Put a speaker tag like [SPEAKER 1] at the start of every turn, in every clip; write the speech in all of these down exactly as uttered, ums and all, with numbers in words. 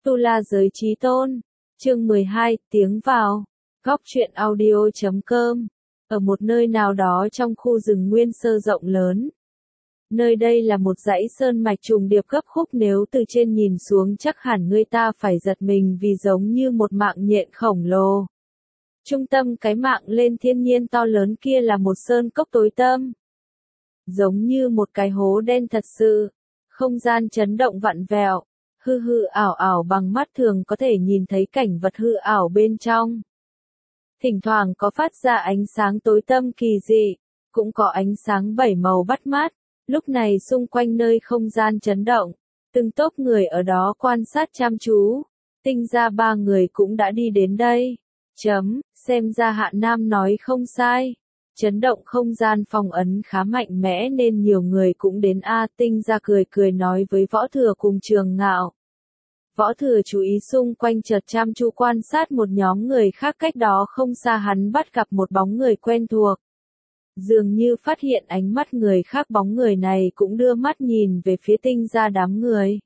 [SPEAKER 1] Tu La Giới Chí Tôn, chương mười hai, tiếng vào, góc truyện audio chấm com, ở một nơi nào đó trong khu rừng nguyên sơ rộng lớn. Nơi đây là một dãy sơn mạch trùng điệp gấp khúc, nếu từ trên nhìn xuống chắc hẳn người ta phải giật mình vì giống như một mạng nhện khổng lồ. Trung tâm cái mạng lên thiên nhiên to lớn kia là một sơn cốc tối tăm. Giống như một cái hố đen thật sự, không gian chấn động vặn vẹo, hư hư ảo ảo, bằng mắt thường có thể nhìn thấy cảnh vật hư ảo bên trong. Thỉnh thoảng có phát ra ánh sáng tối tăm kỳ dị, cũng có ánh sáng bảy màu bắt mắt. Lúc này xung quanh nơi không gian chấn động, từng tốp người ở đó quan sát chăm chú. Tinh ra ba người cũng đã đi đến đây. Chấm, xem ra Hạ Nam nói không sai. Chấn động không gian phong ấn khá mạnh mẽ nên nhiều người cũng đến a. Tinh ra cười cười nói với Võ Thừa cùng Trường Ngạo. Võ Thừa chú ý xung quanh, chợt chăm chú quan sát một nhóm người khác cách đó không xa. Hắn bắt gặp một bóng người quen thuộc. Dường như phát hiện ánh mắt người khác, bóng người này cũng đưa mắt nhìn về phía Tinh ra đám người.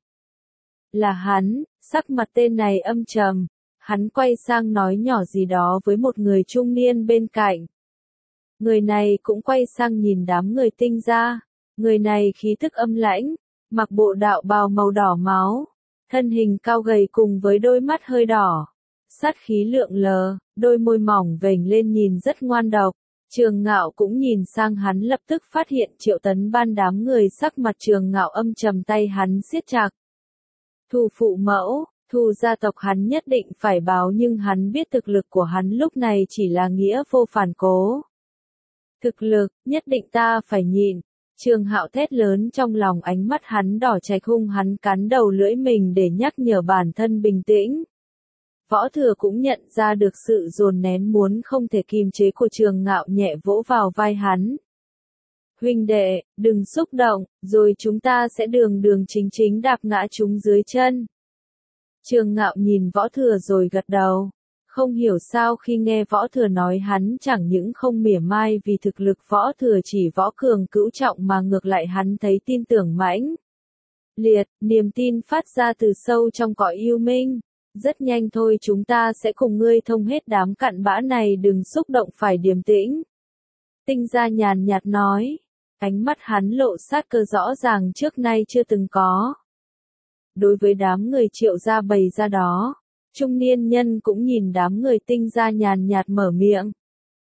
[SPEAKER 1] Là hắn, sắc mặt tên này âm trầm. Hắn quay sang nói nhỏ gì đó với một người trung niên bên cạnh. Người này cũng quay sang nhìn đám người Tinh ra. Người này khí tức âm lãnh, mặc bộ đạo bào màu đỏ máu, thân hình cao gầy cùng với đôi mắt hơi đỏ, sát khí lượn lờ, đôi môi mỏng vểnh lên nhìn rất ngoan độc. Trường Ngạo cũng nhìn sang hắn, lập tức phát hiện Triệu Tấn Ban đám người. Sắc mặt Trường Ngạo âm trầm, tay hắn siết chặt. Thù phụ mẫu, thù gia tộc hắn nhất định phải báo, nhưng hắn biết thực lực của hắn lúc này chỉ là nghĩa vô phản cố. Thực lực, nhất định ta phải nhịn. Trường Hạo thét lớn trong lòng, ánh mắt hắn đỏ chạch, hung hắn cắn đầu lưỡi mình để nhắc nhở bản thân bình tĩnh. Võ Thừa cũng nhận ra được sự dồn nén muốn không thể kìm chế của Trường Ngạo, nhẹ vỗ vào vai hắn. Huynh đệ, đừng xúc động, rồi chúng ta sẽ đường đường chính chính đạp ngã chúng dưới chân. Trường Ngạo nhìn Võ Thừa rồi gật đầu. Không hiểu sao khi nghe Võ Thừa nói, hắn chẳng những không mỉa mai vì thực lực Võ Thừa chỉ võ cường cửu trọng, mà ngược lại hắn thấy tin tưởng mãnh liệt, niềm tin phát ra từ sâu trong cõi yêu minh. Rất nhanh thôi, chúng ta sẽ cùng ngươi thông hết đám cặn bã này, đừng xúc động, phải điềm tĩnh. Tinh ra nhàn nhạt nói, ánh mắt hắn lộ sát cơ rõ ràng trước nay chưa từng có. Đối với đám người Triệu gia bày ra đó, trung niên nhân cũng nhìn đám người Tinh ra nhàn nhạt mở miệng.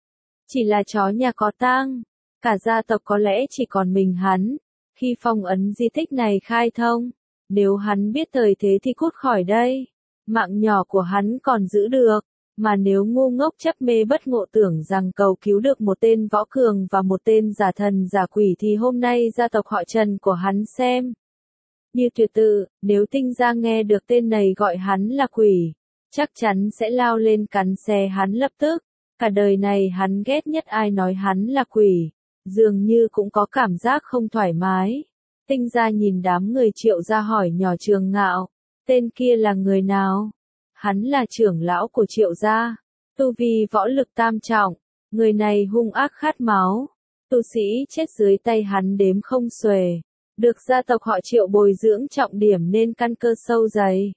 [SPEAKER 1] Chỉ là chó nhà có tang, cả gia tộc có lẽ chỉ còn mình hắn. Khi phong ấn di tích này khai thông, nếu hắn biết thời thế thì cút khỏi đây. Mạng nhỏ của hắn còn giữ được, mà nếu ngu ngốc chấp mê bất ngộ tưởng rằng cầu cứu được một tên võ cường và một tên giả thần giả quỷ thì hôm nay gia tộc họ Trần của hắn xem như tuyệt tự. Nếu Tinh ra nghe được tên này gọi hắn là quỷ, chắc chắn sẽ lao lên cắn xé hắn lập tức. Cả đời này hắn ghét nhất ai nói hắn là quỷ, dường như cũng có cảm giác không thoải mái. Tinh ra nhìn đám người Triệu ra hỏi nhỏ Trường Ngạo, tên kia là người nào? Hắn là trưởng lão của Triệu gia, tu vi võ lực tam trọng, người này hung ác khát máu, tu sĩ chết dưới tay hắn đếm không xuể, được gia tộc họ Triệu bồi dưỡng trọng điểm nên căn cơ sâu dày.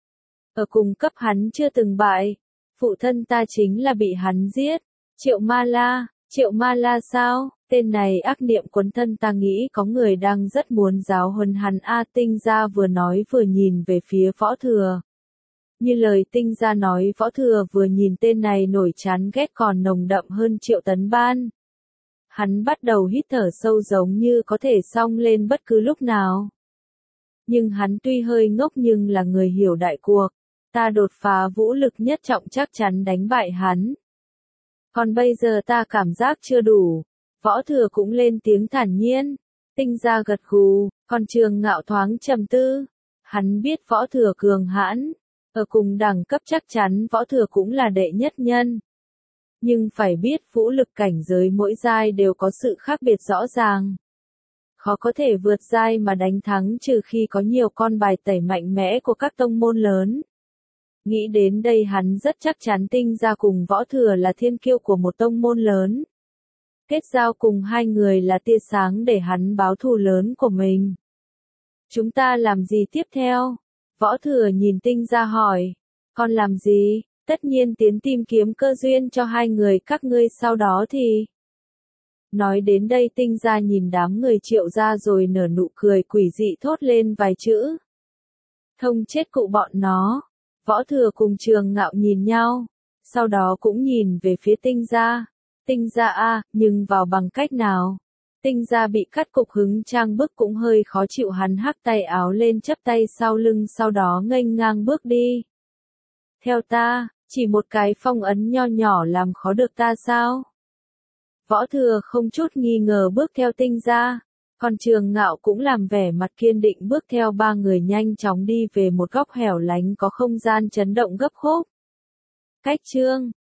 [SPEAKER 1] Ở cùng cấp hắn chưa từng bại, phụ thân ta chính là bị hắn giết. Triệu Ma La, Triệu Ma La sao? Tên này ác niệm quấn thân, ta nghĩ có người đang rất muốn giáo huấn hắn a. Tinh ra vừa nói vừa nhìn về phía Võ Thừa. Như lời Tinh ra nói, Võ Thừa vừa nhìn tên này nổi chán ghét còn nồng đậm hơn Triệu Tấn Ban. Hắn bắt đầu hít thở sâu, giống như có thể xông lên bất cứ lúc nào. Nhưng hắn tuy hơi ngốc nhưng là người hiểu đại cuộc. Ta đột phá vũ lực nhất trọng chắc chắn đánh bại hắn. Còn bây giờ ta cảm giác chưa đủ. Võ Thừa cũng lên tiếng thản nhiên. Tinh ra gật gù, còn Trường Ngạo thoáng trầm tư. Hắn biết Võ Thừa cường hãn, ở cùng đẳng cấp chắc chắn Võ Thừa cũng là đệ nhất nhân. Nhưng phải biết vũ lực cảnh giới mỗi giai đều có sự khác biệt rõ ràng. Khó có thể vượt giai mà đánh thắng trừ khi có nhiều con bài tẩy mạnh mẽ của các tông môn lớn. Nghĩ đến đây hắn rất chắc chắn Tinh ra cùng Võ Thừa là thiên kiêu của một tông môn lớn. Kết giao cùng hai người là tia sáng để hắn báo thù lớn của mình. Chúng ta làm gì tiếp theo? Võ Thừa nhìn Tinh Gia hỏi, con làm gì? Tất nhiên tiến tìm kiếm cơ duyên cho hai người các ngươi, sau đó thì... Nói đến đây Tinh Gia nhìn đám người Triệu gia rồi nở nụ cười quỷ dị thốt lên vài chữ. Thông chết cụ bọn nó. Võ Thừa cùng Trường Ngạo nhìn nhau, sau đó cũng nhìn về phía Tinh Gia. Tinh Gia a, nhưng vào bằng cách nào? Tinh Gia bị cắt cục hứng trang bức cũng hơi khó chịu, hắn hắc tay áo lên chắp tay sau lưng sau đó nghênh ngang bước đi. Theo ta, chỉ một cái phong ấn nho nhỏ làm khó được ta sao? Võ Thừa không chút nghi ngờ bước theo Tinh Gia, còn Trường Ngạo cũng làm vẻ mặt kiên định bước theo ba người nhanh chóng đi về một góc hẻo lánh có không gian chấn động gấp khúc. Cách chương